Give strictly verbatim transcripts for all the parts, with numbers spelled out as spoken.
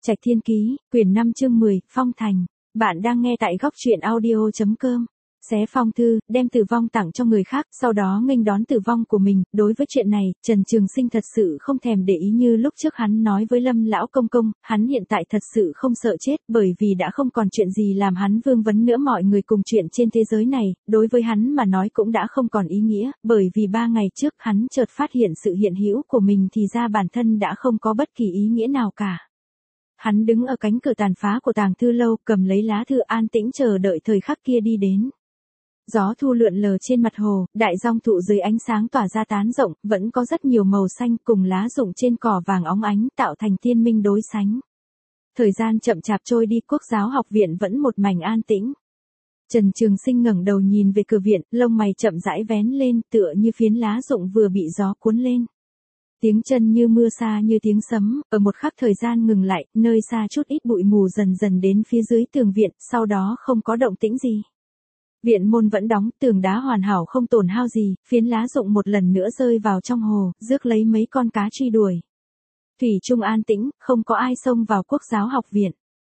Trạch Thiên Ký, quyển năm chương mười, Phong Thành. Bạn đang nghe tại góc truyện audio chấm com. Xé phong thư, đem tử vong tặng cho người khác, sau đó nghênh đón tử vong của mình. Đối với chuyện này, Trần Trường Sinh thật sự không thèm để ý như lúc trước hắn nói với Lâm lão công công, hắn hiện tại thật sự không sợ chết, bởi vì đã không còn chuyện gì làm hắn vương vấn nữa. Mọi người cùng chuyện trên thế giới này, đối với hắn mà nói cũng đã không còn ý nghĩa, bởi vì ba ngày trước hắn chợt phát hiện sự hiện hữu của mình thì ra bản thân đã không có bất kỳ ý nghĩa nào cả. Hắn đứng ở cánh cửa tàn phá của tàng thư lâu, cầm lấy lá thư, an tĩnh chờ đợi thời khắc kia đi đến. Gió thu lượn lờ trên mặt hồ, đại dong thụ dưới ánh sáng tỏa ra tán rộng, vẫn có rất nhiều màu xanh cùng lá rụng trên cỏ vàng óng ánh, tạo thành tiên minh đối sánh. Thời gian chậm chạp trôi đi, Quốc giáo học viện vẫn một mảnh an tĩnh. Trần Trường Sinh ngẩng đầu nhìn về cửa viện, lông mày chậm rãi vén lên, tựa như phiến lá rụng vừa bị gió cuốn lên. Tiếng chân như mưa, xa như tiếng sấm, ở một khắc thời gian ngừng lại, nơi xa chút ít bụi mù dần dần đến phía dưới tường viện, sau đó không có động tĩnh gì. Viện môn vẫn đóng, tường đá hoàn hảo không tổn hao gì, phiến lá rụng một lần nữa rơi vào trong hồ, rước lấy mấy con cá truy đuổi. Thủy chung an tĩnh, không có ai xông vào Quốc giáo học viện.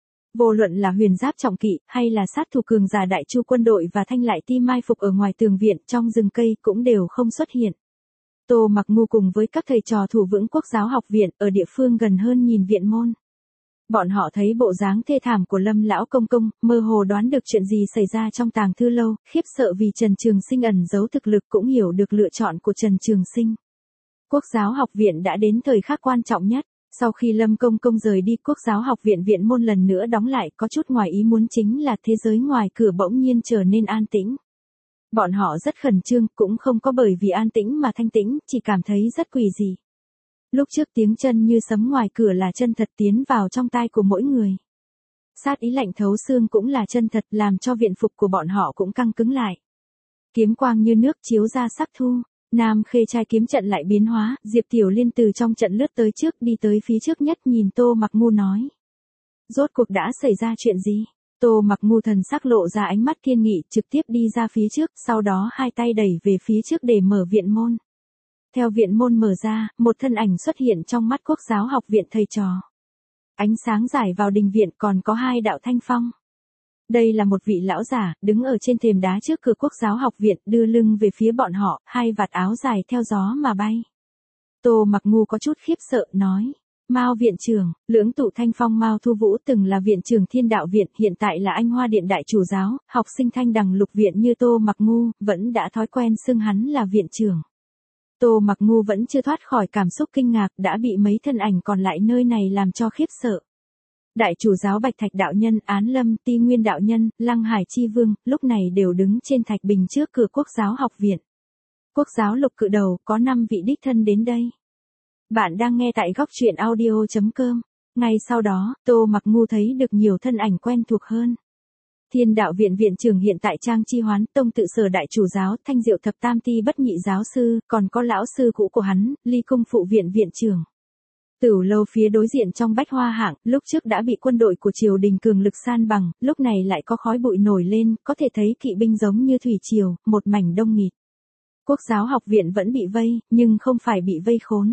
Vô luận là huyền giáp trọng kỵ, hay là sát thủ cường giả đại chu quân đội và thanh lại ti mai phục ở ngoài tường viện, trong rừng cây cũng đều không xuất hiện. Tô Mặc Ngu cùng với các thầy trò thủ vững Quốc giáo học viện, ở địa phương gần hơn nhìn viện môn. Bọn họ thấy bộ dáng thê thảm của Lâm lão công công, mơ hồ đoán được chuyện gì xảy ra trong tàng thư lâu, khiếp sợ vì Trần Trường Sinh ẩn giấu thực lực, cũng hiểu được lựa chọn của Trần Trường Sinh. Quốc giáo học viện đã đến thời khắc quan trọng nhất. Sau khi Lâm công công rời đi, Quốc giáo học viện viện môn lần nữa đóng lại, có chút ngoài ý muốn chính là thế giới ngoài cửa bỗng nhiên trở nên an tĩnh. Bọn họ rất khẩn trương, cũng không có bởi vì an tĩnh mà thanh tĩnh, chỉ cảm thấy rất quỷ dị. Lúc trước tiếng chân như sấm ngoài cửa là chân thật tiến vào trong tai của mỗi người. Sát ý lạnh thấu xương cũng là chân thật, làm cho viện phục của bọn họ cũng căng cứng lại. Kiếm quang như nước chiếu ra sắc thu, Nam Khê trai kiếm trận lại biến hóa, Diệp Tiểu Liên từ trong trận lướt tới trước, đi tới phía trước nhất, nhìn Tô Mặc Ngu nói. Rốt cuộc đã xảy ra chuyện gì? Tô Mặc Ngu thần sắc lộ ra ánh mắt kiên nghị, trực tiếp đi ra phía trước, sau đó hai tay đẩy về phía trước để mở viện môn. Theo viện môn mở ra, một thân ảnh xuất hiện trong mắt Quốc giáo học viện thầy trò. Ánh sáng rải vào đình viện, còn có hai đạo thanh phong. Đây là một vị lão giả, đứng ở trên thềm đá trước cửa Quốc giáo học viện, đưa lưng về phía bọn họ, hai vạt áo dài theo gió mà bay. Tô Mặc Ngu có chút khiếp sợ, nói. Mao viện trưởng, Lưỡng Tụ Thanh Phong Mao Thu Vũ từng là viện trưởng Thiên Đạo viện, hiện tại là Anh Hoa Điện đại chủ giáo, học sinh Thanh Đằng Lục viện như Tô Mặc Ngu, vẫn đã thói quen xưng hắn là viện trưởng. Tô Mặc Ngu vẫn chưa thoát khỏi cảm xúc kinh ngạc, đã bị mấy thân ảnh còn lại nơi này làm cho khiếp sợ. Đại chủ giáo Bạch Thạch đạo nhân, Án Lâm, Ti Nguyên đạo nhân, Lăng Hải chi vương, lúc này đều đứng trên thạch bình trước cửa Quốc giáo học viện. Quốc giáo lục cự đầu, có năm vị đích thân đến đây. Bạn đang nghe tại góc truyện audio chấm com. Ngay sau đó, Tô Mặc Ngu thấy được nhiều thân ảnh quen thuộc hơn. Thiên Đạo viện viện trưởng hiện tại Trang Chi Hoán, Tông Tự Sở đại chủ giáo, Thanh Diệu thập tam ti bất nhị giáo sư, còn có lão sư cũ của hắn, Ly Cung phụ viện viện trưởng. Tửu lâu phía đối diện trong Bách Hoa hạng, lúc trước đã bị quân đội của triều đình cường lực san bằng, lúc này lại có khói bụi nổi lên, có thể thấy kỵ binh giống như thủy triều, một mảnh đông nghịt. Quốc giáo học viện vẫn bị vây, nhưng không phải bị vây khốn.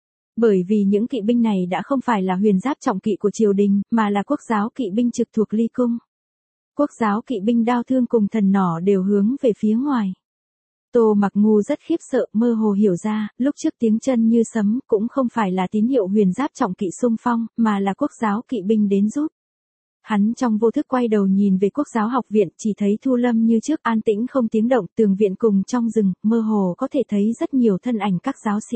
Bởi vì những kỵ binh này đã không phải là huyền giáp trọng kỵ của triều đình, mà là quốc giáo kỵ binh trực thuộc Ly Cung. Quốc giáo kỵ binh đao thương cùng thần nỏ đều hướng về phía ngoài. Tô Mặc Ngu rất khiếp sợ, mơ hồ hiểu ra, lúc trước tiếng chân như sấm cũng không phải là tín hiệu huyền giáp trọng kỵ xung phong, mà là quốc giáo kỵ binh đến giúp. Hắn trong vô thức quay đầu nhìn về Quốc giáo học viện, chỉ thấy Thu Lâm như trước an tĩnh không tiếng động, tường viện cùng trong rừng, mơ hồ có thể thấy rất nhiều thân ảnh các giáo sĩ.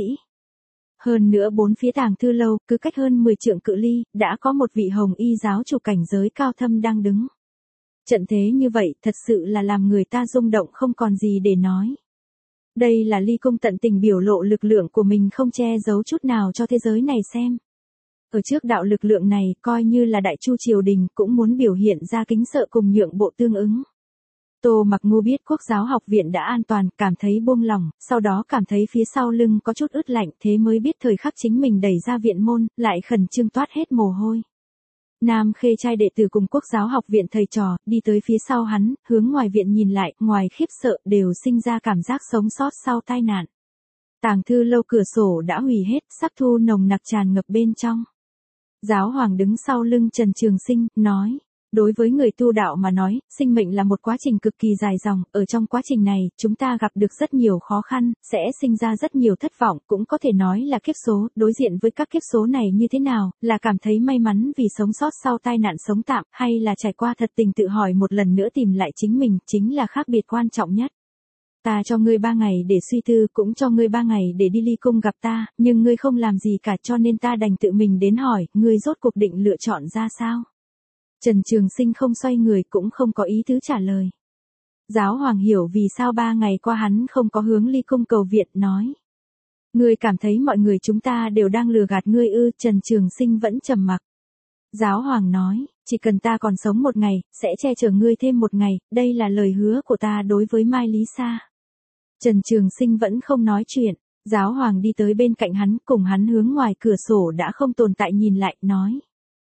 Hơn nữa bốn phía tàng thư lâu, cứ cách hơn mười trượng cự ly, đã có một vị hồng y giáo chủ cảnh giới cao thâm đang đứng. Trận thế như vậy, thật sự là làm người ta rung động không còn gì để nói. Đây là Ly Cung tận tình biểu lộ lực lượng của mình, không che giấu chút nào cho thế giới này xem. Ở trước đạo lực lượng này, coi như là đại chu triều đình cũng muốn biểu hiện ra kính sợ cùng nhượng bộ tương ứng. Tô Mặc Ngu biết Quốc giáo học viện đã an toàn, cảm thấy buông lỏng, sau đó cảm thấy phía sau lưng có chút ướt lạnh, thế mới biết thời khắc chính mình đẩy ra viện môn, lại khẩn trương toát hết mồ hôi. Nam Khê trai đệ tử cùng Quốc giáo học viện thầy trò, đi tới phía sau hắn, hướng ngoài viện nhìn lại, ngoài khiếp sợ, đều sinh ra cảm giác sống sót sau tai nạn. Tàng thư lâu cửa sổ đã hủy hết, sắc thu nồng nặc tràn ngập bên trong. Giáo hoàng đứng sau lưng Trần Trường Sinh, nói. Đối với người tu đạo mà nói, sinh mệnh là một quá trình cực kỳ dài dòng, ở trong quá trình này, chúng ta gặp được rất nhiều khó khăn, sẽ sinh ra rất nhiều thất vọng, cũng có thể nói là kiếp số, đối diện với các kiếp số này như thế nào, là cảm thấy may mắn vì sống sót sau tai nạn sống tạm, hay là trải qua thật tình tự hỏi một lần nữa tìm lại chính mình, chính là khác biệt quan trọng nhất. Ta cho ngươi ba ngày để suy tư, cũng cho ngươi ba ngày để đi ly cung gặp ta, nhưng ngươi không làm gì cả cho nên ta đành tự mình đến hỏi, ngươi rốt cuộc định lựa chọn ra sao? Trần Trường Sinh không xoay người cũng không có ý tứ trả lời. Giáo hoàng hiểu vì sao ba ngày qua hắn không có hướng ly cung cầu viện, nói. Ngươi cảm thấy mọi người chúng ta đều đang lừa gạt ngươi ư? Trần Trường Sinh vẫn trầm mặc. Giáo hoàng nói, chỉ cần ta còn sống một ngày, sẽ che chở ngươi thêm một ngày, đây là lời hứa của ta đối với Mai Lý Sa. Trần Trường Sinh vẫn không nói chuyện, giáo hoàng đi tới bên cạnh hắn, cùng hắn hướng ngoài cửa sổ đã không tồn tại nhìn lại, nói.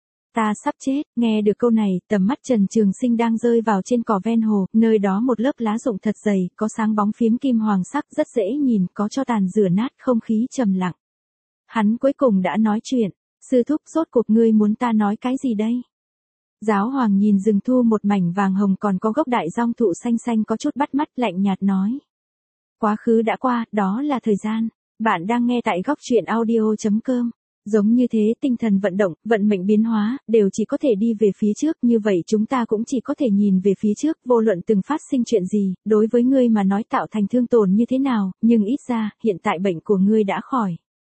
Ta sắp chết, nghe được câu này, tầm mắt Trần Trường Sinh đang rơi vào trên cỏ ven hồ, nơi đó một lớp lá rụng thật dày, có sáng bóng phím kim hoàng sắc rất dễ nhìn, có cho tàn rửa nát, không khí trầm lặng. Hắn cuối cùng đã nói chuyện, sư thúc rốt cuộc ngươi muốn ta nói cái gì đây? Giáo hoàng nhìn rừng thu một mảnh vàng hồng còn có gốc đại dong thụ xanh xanh có chút bắt mắt, lạnh nhạt nói. Quá khứ đã qua, đó là thời gian. Bạn đang nghe tại góc truyện audio chấm com. Giống như thế, tinh thần vận động, vận mệnh biến hóa, đều chỉ có thể đi về phía trước, như vậy chúng ta cũng chỉ có thể nhìn về phía trước, vô luận từng phát sinh chuyện gì, đối với ngươi mà nói tạo thành thương tổn như thế nào, nhưng ít ra, hiện tại bệnh của ngươi đã khỏi.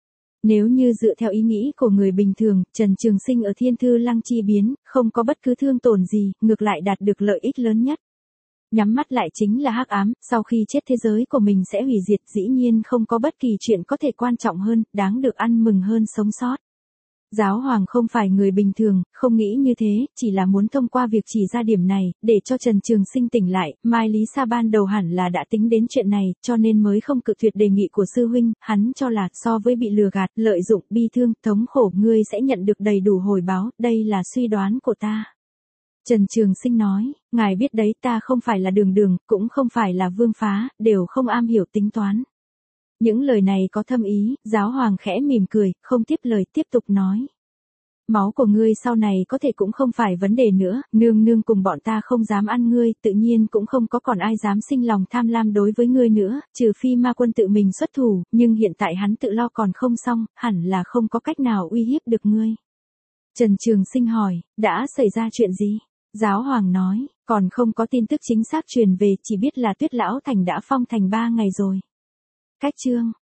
Nếu như dựa theo ý nghĩ của người bình thường, Trần Trường Sinh ở Thiên Thư Lăng chi biến, không có bất cứ thương tổn gì, ngược lại đạt được lợi ích lớn nhất. Nhắm mắt lại chính là hắc ám, sau khi chết thế giới của mình sẽ hủy diệt, dĩ nhiên không có bất kỳ chuyện có thể quan trọng hơn, đáng được ăn mừng hơn sống sót. Giáo hoàng không phải người bình thường, không nghĩ như thế, chỉ là muốn thông qua việc chỉ ra điểm này, để cho Trần Trường Sinh tỉnh lại, Mai Lý Sa ban đầu hẳn là đã tính đến chuyện này, cho nên mới không cự tuyệt đề nghị của sư huynh, hắn cho là so với bị lừa gạt, lợi dụng, bi thương, thống khổ, ngươi sẽ nhận được đầy đủ hồi báo, đây là suy đoán của ta. Trần Trường Sinh nói, ngài biết đấy, ta không phải là Đường Đường, cũng không phải là Vương Phá, đều không am hiểu tính toán. Những lời này có thâm ý, giáo hoàng khẽ mỉm cười, không tiếp lời, tiếp tục nói. Máu của ngươi sau này có thể cũng không phải vấn đề nữa, nương nương cùng bọn ta không dám ăn ngươi, tự nhiên cũng không có còn ai dám sinh lòng tham lam đối với ngươi nữa, trừ phi ma quân tự mình xuất thủ, nhưng hiện tại hắn tự lo còn không xong, hẳn là không có cách nào uy hiếp được ngươi. Trần Trường Sinh hỏi, đã xảy ra chuyện gì? Giáo hoàng nói, còn không có tin tức chính xác truyền về, chỉ biết là Tuyết Lão Thành đã phong thành ba ngày rồi. Cách chương